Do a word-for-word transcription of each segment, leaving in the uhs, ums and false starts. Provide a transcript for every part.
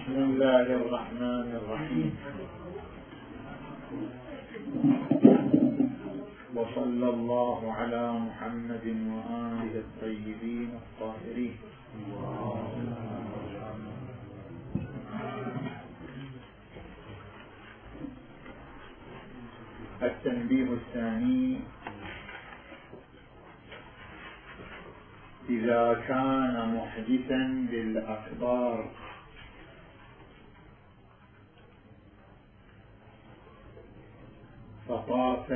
بسم الله الرحمن الرحيم. وصلى الله على محمد وآله الطيبين الطاهرين. التنبيه الثاني: إذا كان محدثا للأكبار فطاف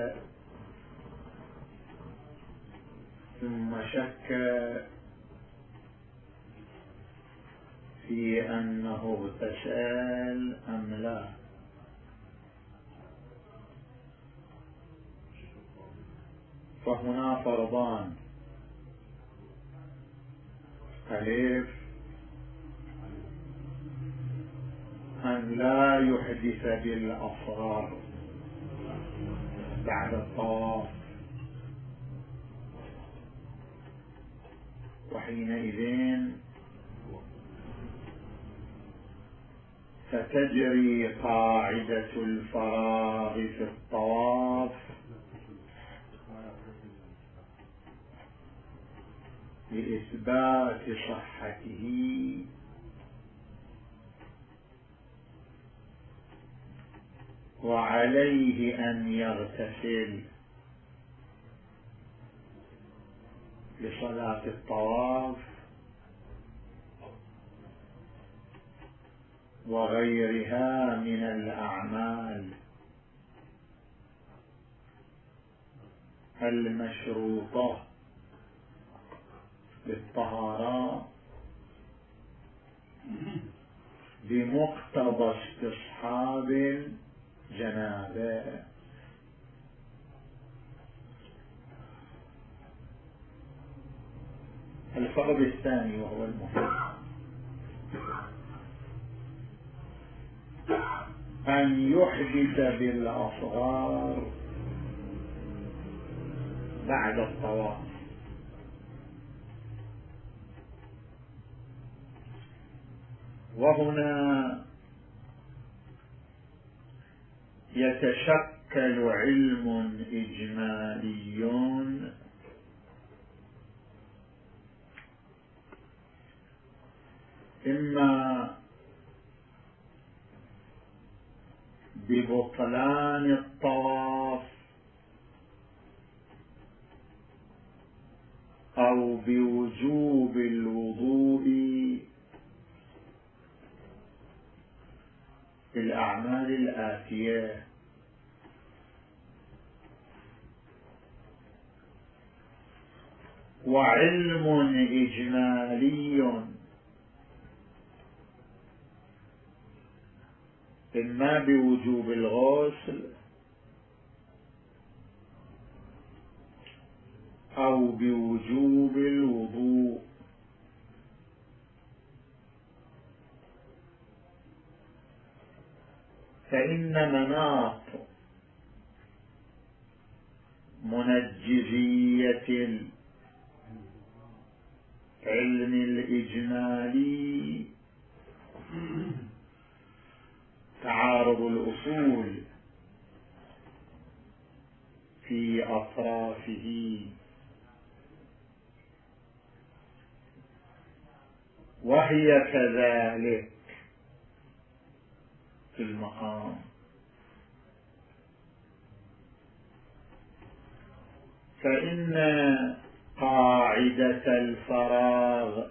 ثم شك في أنه اغتسل أم لا، فهنا فرضان: ألف أن لا يحدث بالأصغر بعد الطواف، وحينئذ فتجري قاعدة الفراغ في الطواف لإثبات صحته وعليه أن يغتسل لصلاة الطواف وغيرها من الأعمال المشروطة بالطهارة بمقتضى استصحاب الجنابة. الفرض الثاني وهو المهم: أن يحدث بالأصغار بعد الطواف، وهنا يتشكل علم إجمالي إما ببطلان الطواف أو بوجوب الوضوء في الأعمال الآتية: وعلم إجمالي إما بوجوب الغسل أو بوجوب الوضوء. فإن مناط منجزية العلم الإجمالي تعارض الأصول في أطرافه، وهي كذلك في المقام. فإن قاعدة الفراغ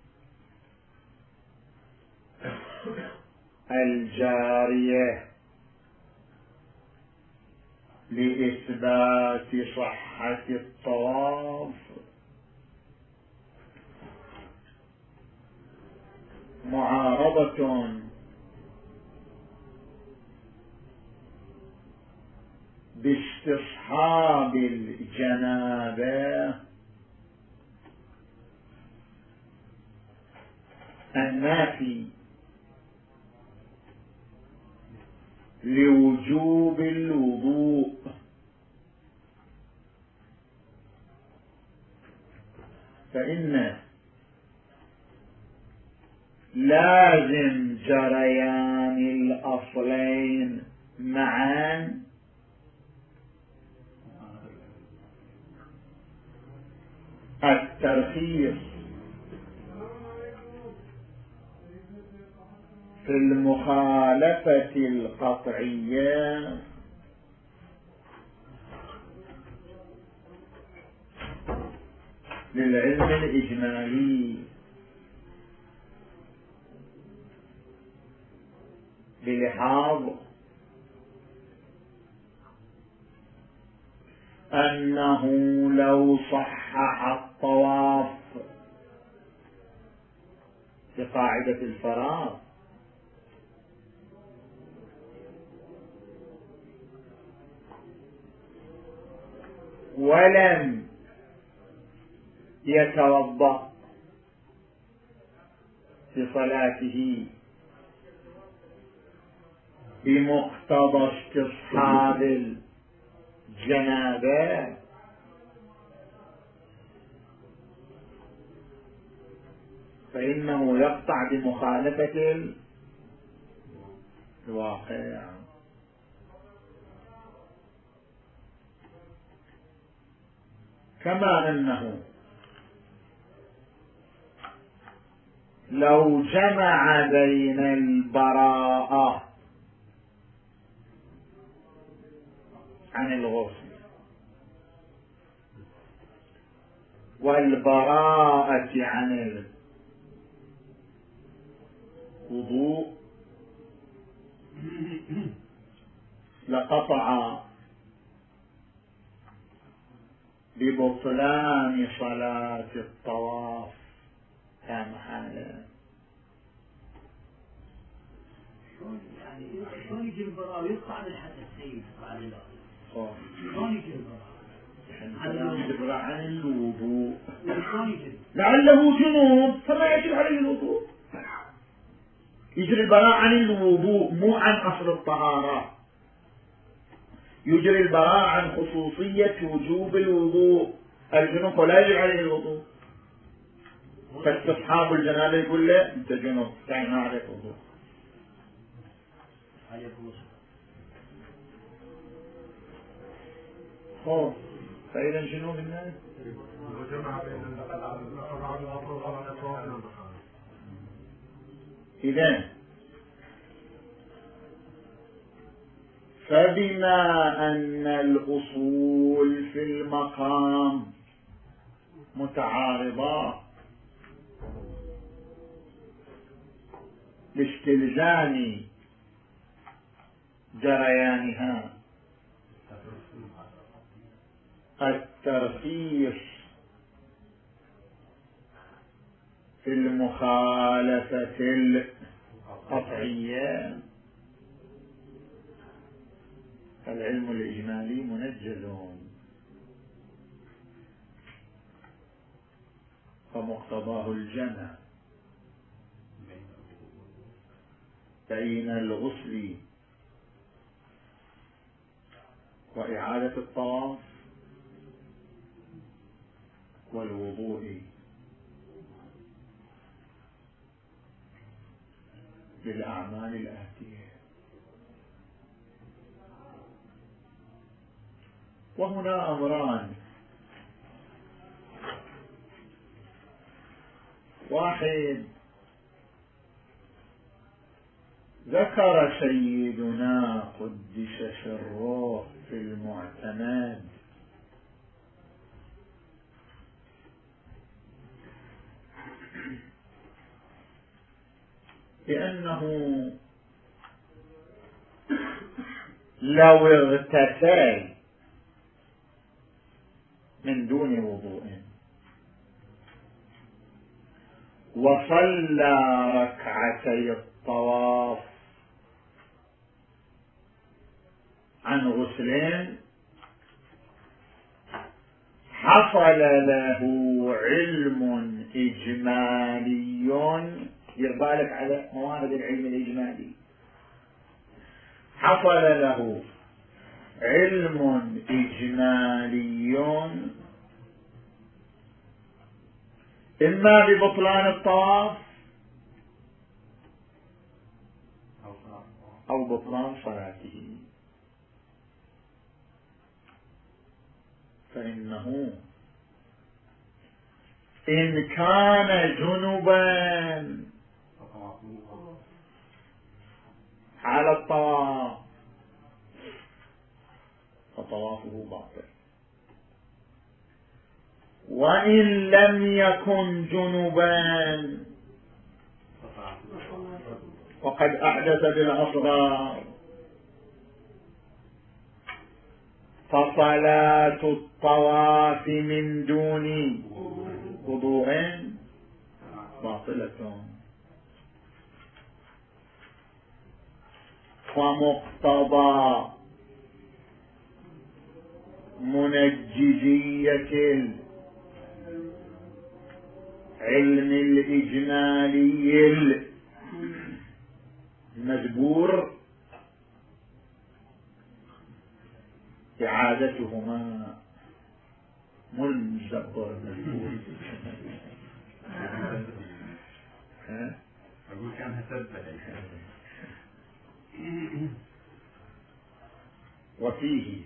الجارية لإثبات صحة الطواف معارضة باستصحاب الجنابة النافي لوجوب الوضوء. فإن لازم جريان الأصلين معا الترخيص في المخالفة القطعية للعلم الإجمالي بلحاظ أنه لو صحح الطواف بقاعدة الفراغ ولم يتوضأ في صلاته بمقتضى استصحاب الجنابة فإنه يقطع بمخالفة الواقع. كما أنه لو جمع بين البراءة عن الغسل والبراءة عن الوضوء لقطع ببطلان صلاة الطواف لا محالة. يعني شلون يجي البراء ويقطع بالحدث سيد على الله؟ شلون يجي البراء؟ يجبر عن الوضوء لعله جنوب فما يجب عليه الوضوء. يجري البراء عن الوضوء مو عن أصل الطهارة. يجري البراء عن خصوصية وجوب الوضوء. الجنوب ولا يجب عليه الوضوء. فاستصحاب الجنابة يقول له انت جنوب يعني ما عليك وضوء. خوف فإذا جنوب الناس إذن فبما أن الأصول في المقام متعارضة لاستلزام جريانها الترخيص في المخالفة القطعية العلم الإجمالي منجز فمقتضاه الجمع بين الغسل وإعادة الطواف والوضوء للأعمال الآتية. وهنا أمران: واحد ذكر سيدنا قدس سره في المعتمد بأنه لو اغتسل من دون وضوء وصلى ركعتي الطواف عن غسلين حصل له علم إجمالي. يرضالك على موارد العلم الإجمالي. حصل له علم إجمالي إما ببطلان الطواف أو بطلان صلاته، فإنه إن كان جنبا على الطواف فطوافه باطل، وإن لم يكن جنبا وقد أحدث بالأصغر فصلاة الطواف من دون وضوء باطلة. ومقتضى منجزية العلم الإجمالي المذكور إعادتهما ملزقر المذكور. أقول كان هسبب. وفيه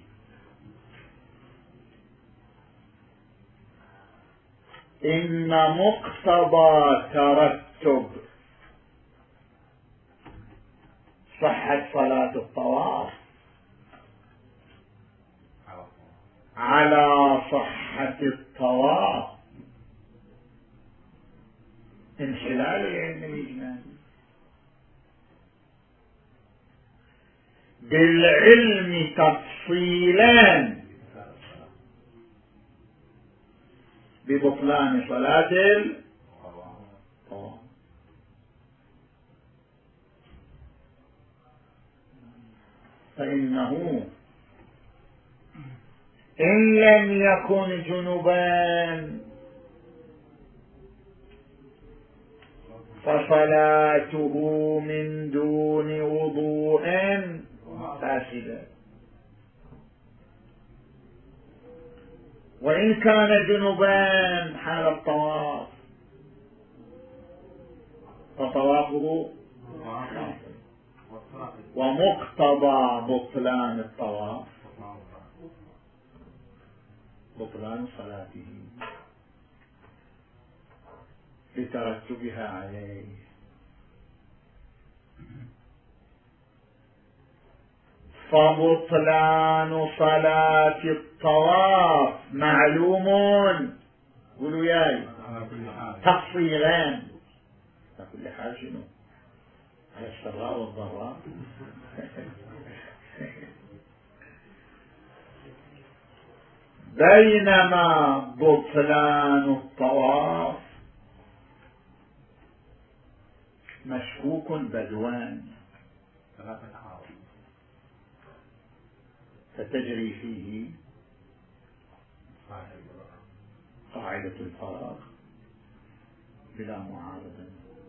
إن مقتضى ترتب صحة صلاة الطواف على صحة الطواف انحلال العلم الإجمالي بالعلم تفصيلا ببطلان صلاة الطواف. فإنه إن لم يكن جنبا فصلاته من دون وضوء فاسدة، وإن كان جنبا حال الطواف فطوافه باطل، ومقتضى بطلان الطواف بطلان صلاته لترتبها عليه. فبطلان صلاة الطواف معلوم قولوا ياي تفصيلا على كل حال شنو على السراء والضراء. بينما بطلان الطواف مشكوك بدوان فتجري فيه قاعدة الفراغ بلا معارضة.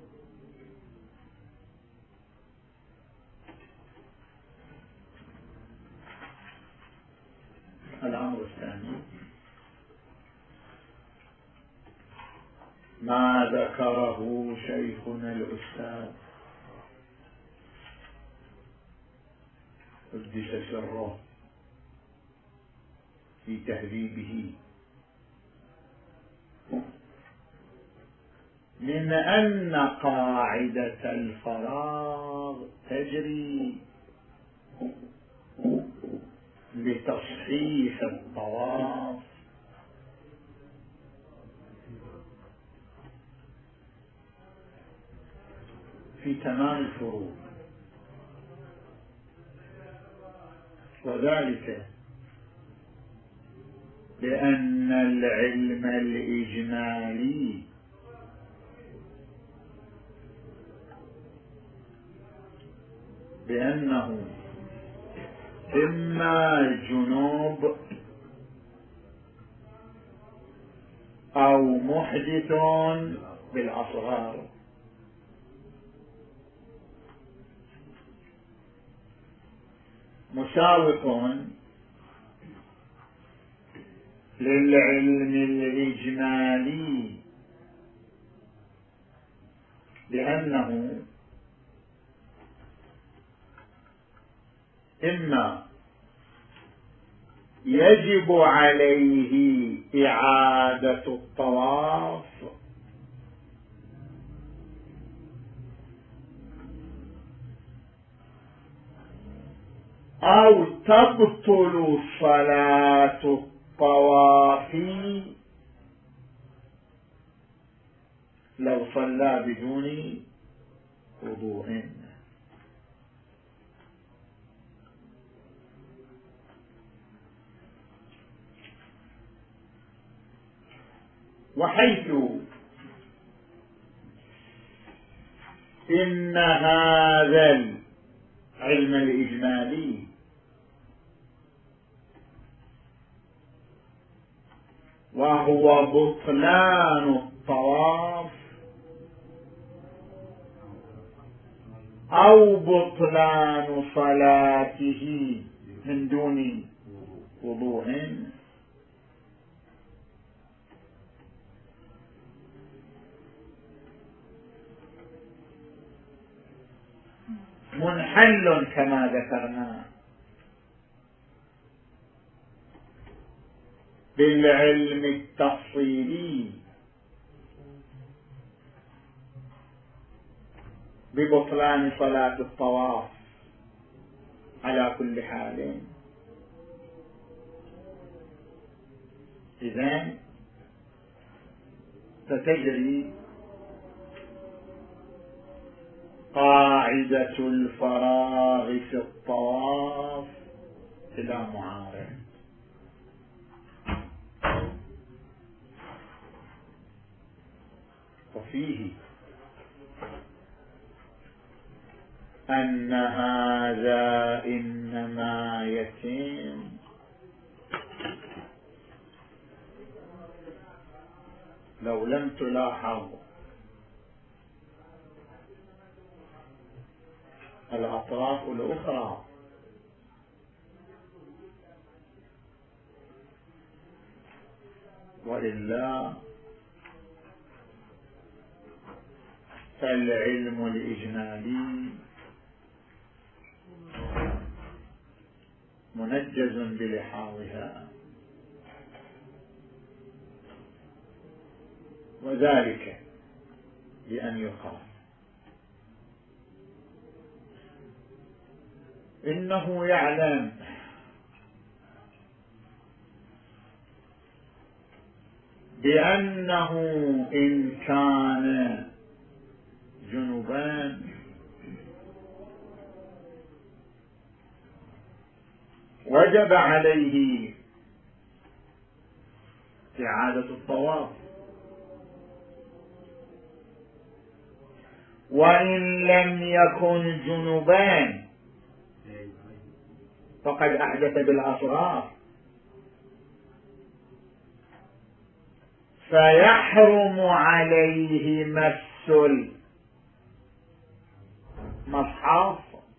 الأمر الثاني ما ذكره شيخنا الأستاذ قدس سره في تهذيبه من أن قاعدة الفراغ تجري لتصحيح الطواف في تمام الفروض، وذلك لأن العلم الإجمالي بأنه إما جنوب أو محدث بالأصغر مساوق للعلم الإجمالي بأنه إما يجب عليه إعادة الطواف أو تبطل صلاة الطواف لو صلى بدون وضوء. وحيث إن هذا العلم الإجمالي وهو بطلان الطواف أو بطلان صلاته من دون وضوء منحل كما ذكرنا بالعلم التفصيلي ببطلان صلاة الطواف على كل حال. إذن فتجري قاعدة الفراغ في الطواف إلى معارض. وفيه أن هذا إنما يتم لو لم تلاحظ الأطراف الأخرى وإلا فالعلم الإجمالي منجز بلحاظها، وذلك بأن يقال إنه يعلم بأنه إن كان جنوبا وجب عليه إعادة الطواف، وإن لم يكن جنوبان فقد أحدث بالأصغار فيحرم عليه مس المصحف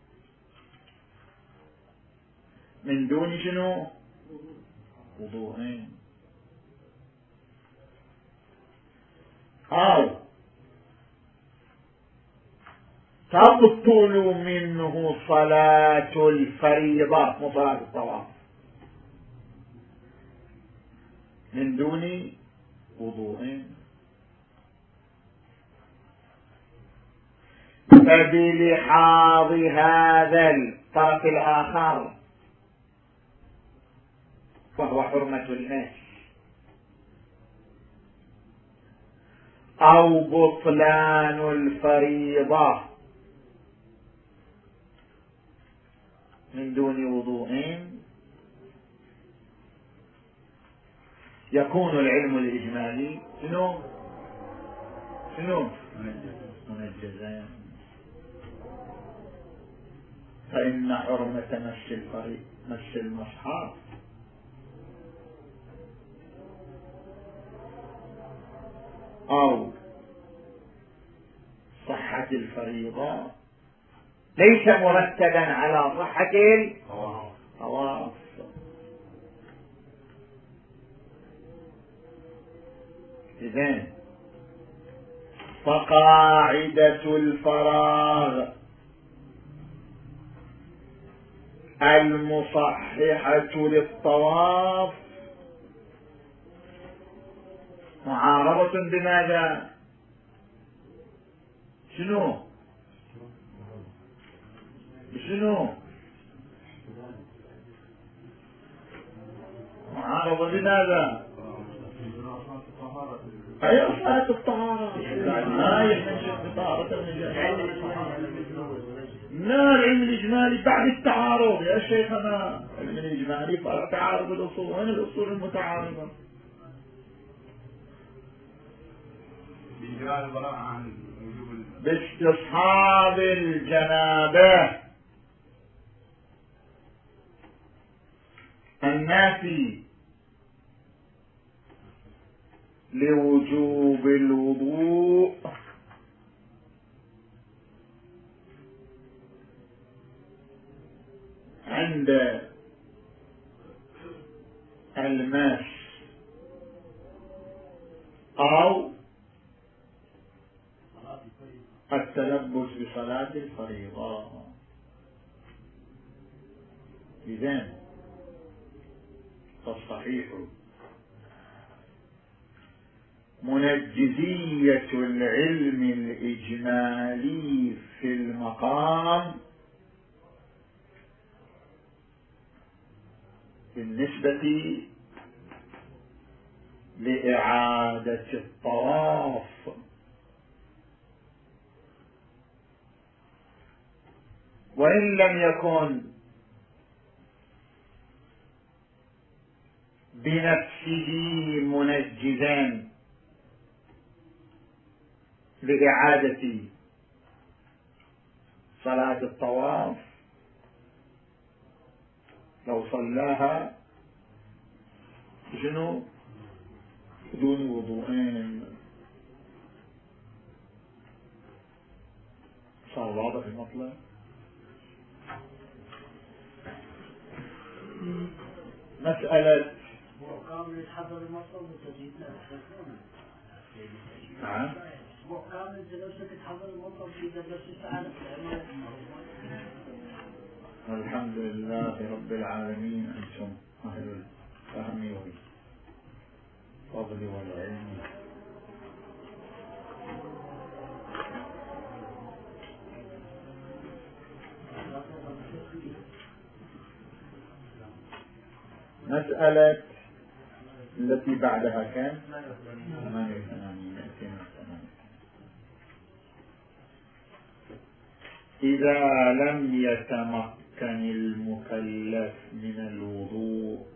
من دون شنو وضوءين، أو تبطل منه صلاة الفريضة مصلاة الطواف من دون وضوءين. فبلحاظ هذا الطرف الآخر وهو حرمة المس أو بطلان الفريضة من دون وضوء، يكون العلم الإجمالي شنو شنو منجزان. فإن حرمة مس الفريض مس المصحف أو صحة الفريضة ليس مرتبا على صحة الطواف. إذن فقاعدة الفراغ المصححة للطواف معارضة بماذا؟ شنو؟ بشنو؟ معارضة بماذا؟ أي صلاة الطهارة ما يحمل بطهارة النجاسة. لا، العلم الإجمالي بعد التعارض يا شيخنا. العلم الإجمالي فرع تعارض الأصول. وين الأصول المتعارضة؟ باستصحاب الجنابة النافي لوجوب الوضوء عند المس أو التلبس بصلاة الفريضة. إذن فالصحيح منجزية العلم الإجمالي في المقام بالنسبة لإعادة الطواف، وإن لم يكن بنفسه منجزا لإعادة صلاة الطواف، لو صلاها شنو بدون وضوءين صار واضح المطلب. مسألة وكامل يتحضر المطلب وتجيب له نعم وكامل تلوسك تحضر المطلب في درس السعادة. الحمد لله رب العالمين. أنتم أهل الفهم والفضل والعلم. مسألة التي بعدها كان ثمانية وثمانين. إذا لم يتمكن المكلف من الوضوء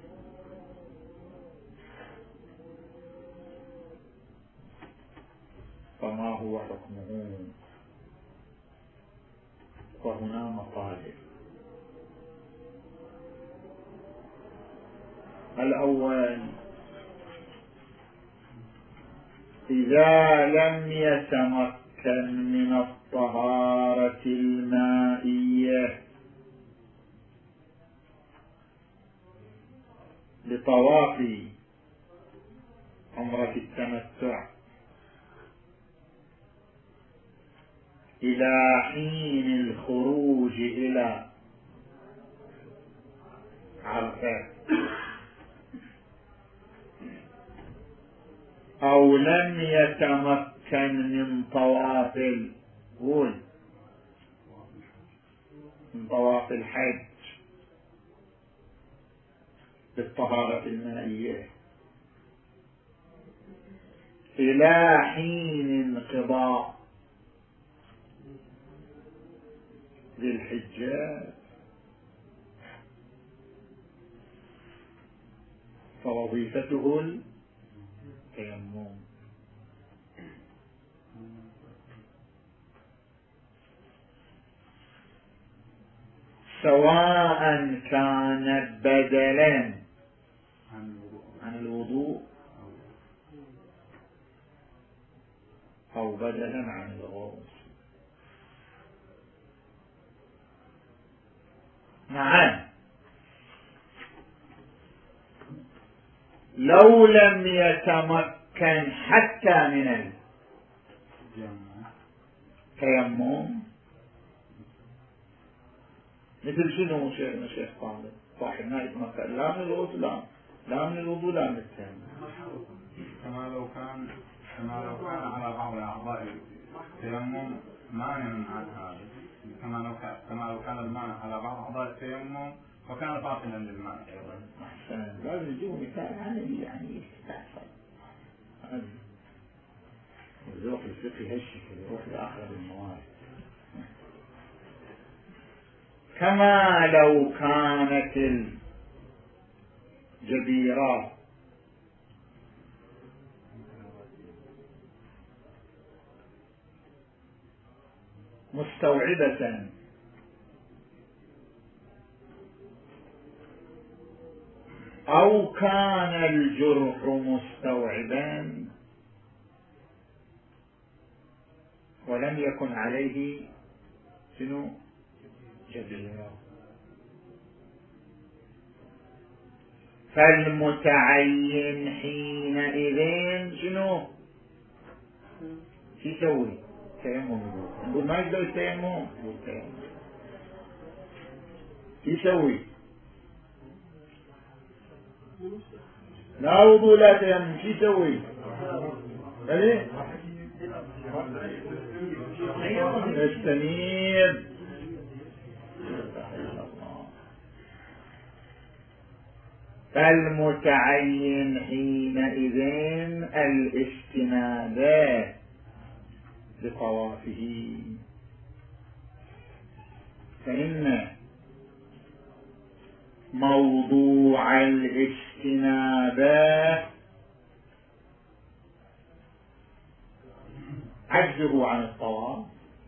فما هو حكمه؟ وهنا مطالب. الأول: إذا لم يتمكن من الطهارة المائية لطواف عمرة التمتع إلى حين الخروج إلى عرفة، أو لم يتمكن من طواف الغول من طواف الحج بالطهارة المائية إلى حين انقضاء ذي الحجة، فوظيفته التيمم. سواء كان بدلا عن الوضوء أو بدلا عن الغسل. نعم، لو لم يتمكن حتى من التيمم مثل شنو شيخنا شيخ طالب صاحبنا يتمثل لا من الغسل لا لا من الوضوء لا من التيمم. كما لو كان كما لو كان على بعض أعضاء التيمم مانع عن هذا، كما لو كان كما لو كان المانع على بعض أعضاء التيمم وكان فاقدا للمانع أيضا. أحسن، لازم يجيبوا مثال عملي يعني يستحصل. هذا الذوق الفقهي هالشكل يروح لآخر الموارد. كما لو كانت الجبيرات مستوعبة أو كان الجرح مستوعبا ولم يكن عليه شنو جبيرة، فالمتعين حينئذ شنو شو يسوي؟ تيمم. نقول ما يقدر التيمم، يسوي لا وضوء لا تيمم، شو يسوي؟ ايه استنير. فالمتعين حينئذ الاستناد لطوافه، فإن موضوع الاستناد عجزه عن الطواف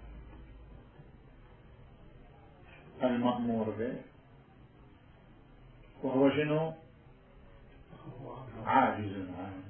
المأمور به، وهو شنو عاجز عنه.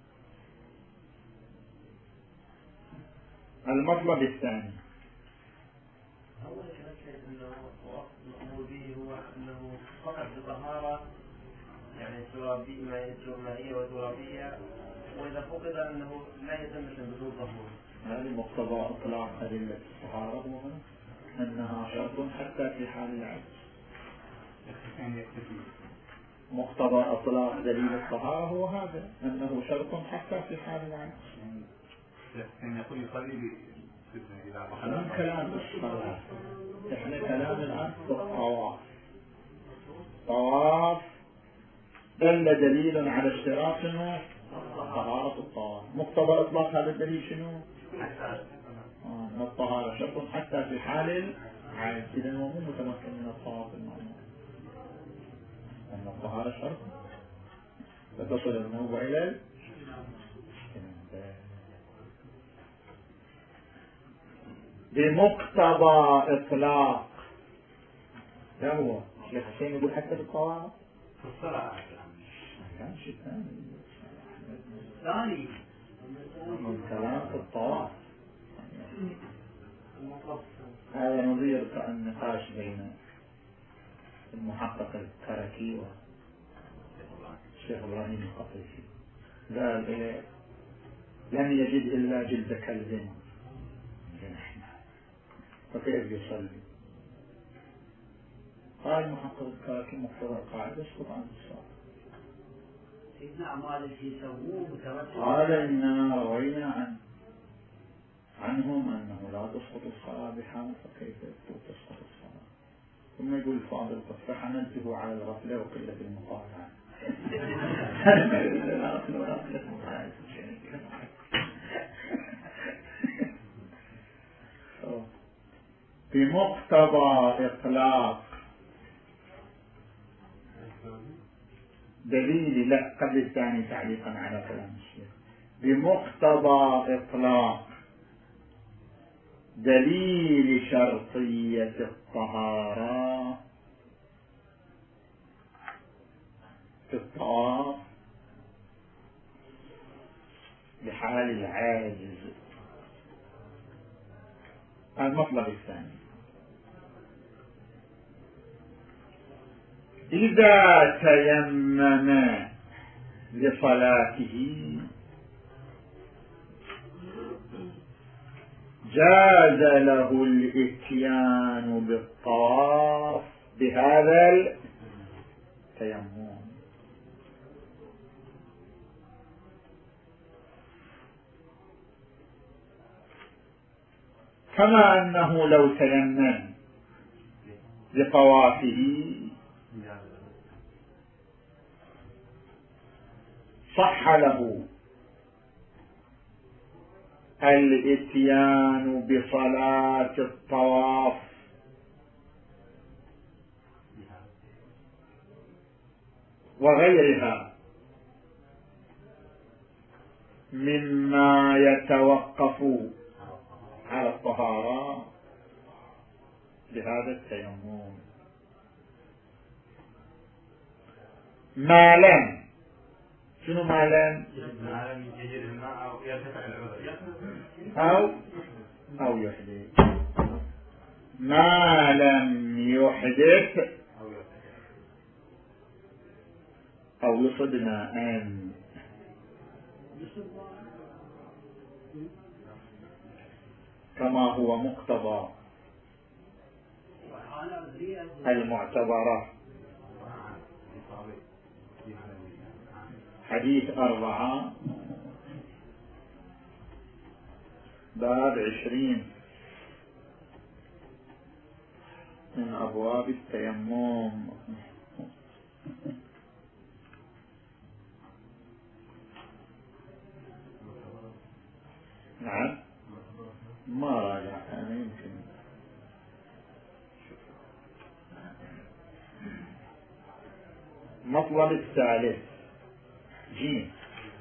المطلب الثاني أول شيء أنه المأمور به هو أنه فقط بطهارة يعني ترابية مائية وترابية، وإذا فقد أنه لا يتم بدون طهور. هذه مقتضى إطلاق أدلة الطهارة هو أنها شرط حتى في حال العجز. مقتضى إطلاق دليل الطهارة هو هذا أنه شرط حتى في حال العجز. يعني يقول يصلي من كلام الصلاة إحنا كلام الآن في الطواف. طواف دل دليل على اشتراط شنو طهارة الطواف. مقتضى إطلاق هذا الدليل شنو أن الطهارة شرط حتى في حال العجز. إذن هو مو متمكن من الطواف المأمور، أن الطهارة شرط فتصل النوبة إلى الاستناد. بمقتضى إطلاق لا هو الشيخ حسين يقول حتى في الطواف في الصلاة كان شيء ثاني ثاني الكلام في الطواف. هذا نظير النقاش بين المحقق الكركي والشيخ إبراهيم القطيفي. قال إيه لم يجد إلا جلد كلب فكيف يصلي؟ قال المحقق الكركي مقتضى القاعدة يسقط عن الصلاة. سيدنا مالك يسووه متوسل. قال إننا روينا عن عنهم أنه لا تسقط الصلاة بحال، فكيف تسقط الصلاة؟ ثم يقول الفاضل قد فحملته على الغفلة وقلة المطالعة. بمقتضى إطلاق دليل لا قبل الثاني تعليقا على كلام الشيخ. بمقتضى إطلاق دليل شرطية الطهارة في الطواف بحال العاجز. المطلب الثاني إذا تيمم لصلاته جاز له الإتيان بالطواف بهذا التيمم. كما أنه لو تيمم لطوافه صح له الاتيان بصلاة الطواف وغيرها مما يتوقف على الطهارة بهذا التيمم، ما لم شنو ما لم أو أو يحدث، ما لم يحدث أو يصد ماء، كما هو مقتضى المعتبرة. حديث أربعة باب عشرين من أبواب التيمم. نعم ما راجع أنا يمكن مطلب الثالث جيم.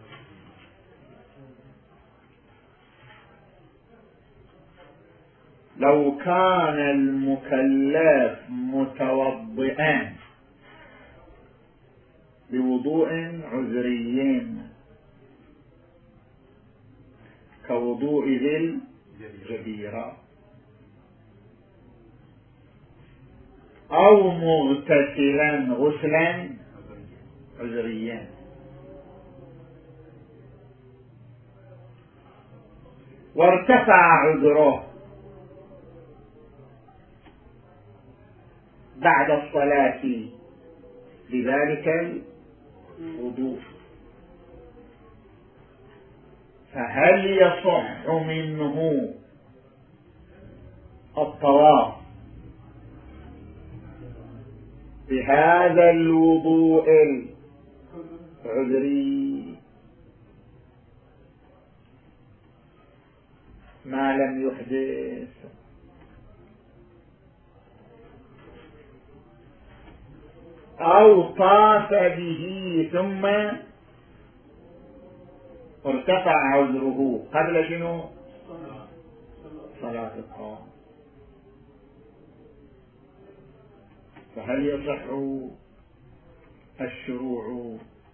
لو كان المكلف متوضئا بوضوء عذري كوضوء ذي الجبيرة أو مغتسلا غسلا عذريا وارتفع عذره بعد الصلاة بذلك الوضوء، فهل يصح منه الطواف بهذا الوضوء العذري ما لم يحدث؟ أو طاف به ثم ارتفع عذره قبل شنو؟ صلاة الطواف، فهل يصح الشروع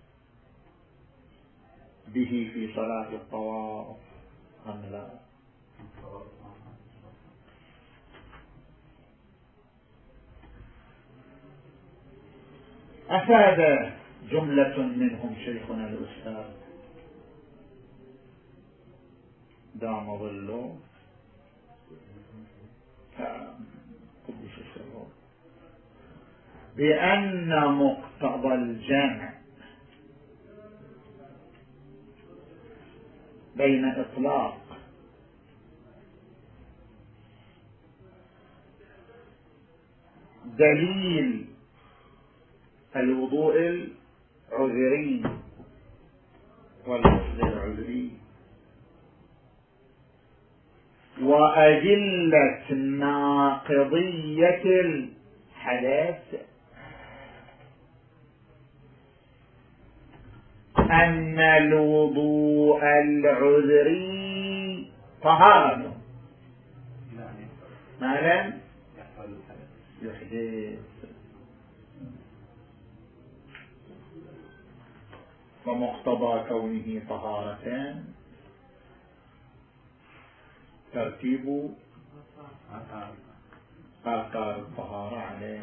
به في صلاة الطواف أم لا؟ أفاد جملة منهم شيخنا الأستاذ دام ظله قدس سره بأن مقتضى الجمع بين إطلاق دليل الوضوء العذري والغسل العذري وأدلة ناقضية الحدث أن الوضوء العذري طهارة ما لم يحدث، ومقتضى كونه طهارة ترتيب آثار الطهارة عليه.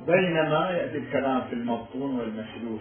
بينما يأتي الكلام في المبطون والمسلوس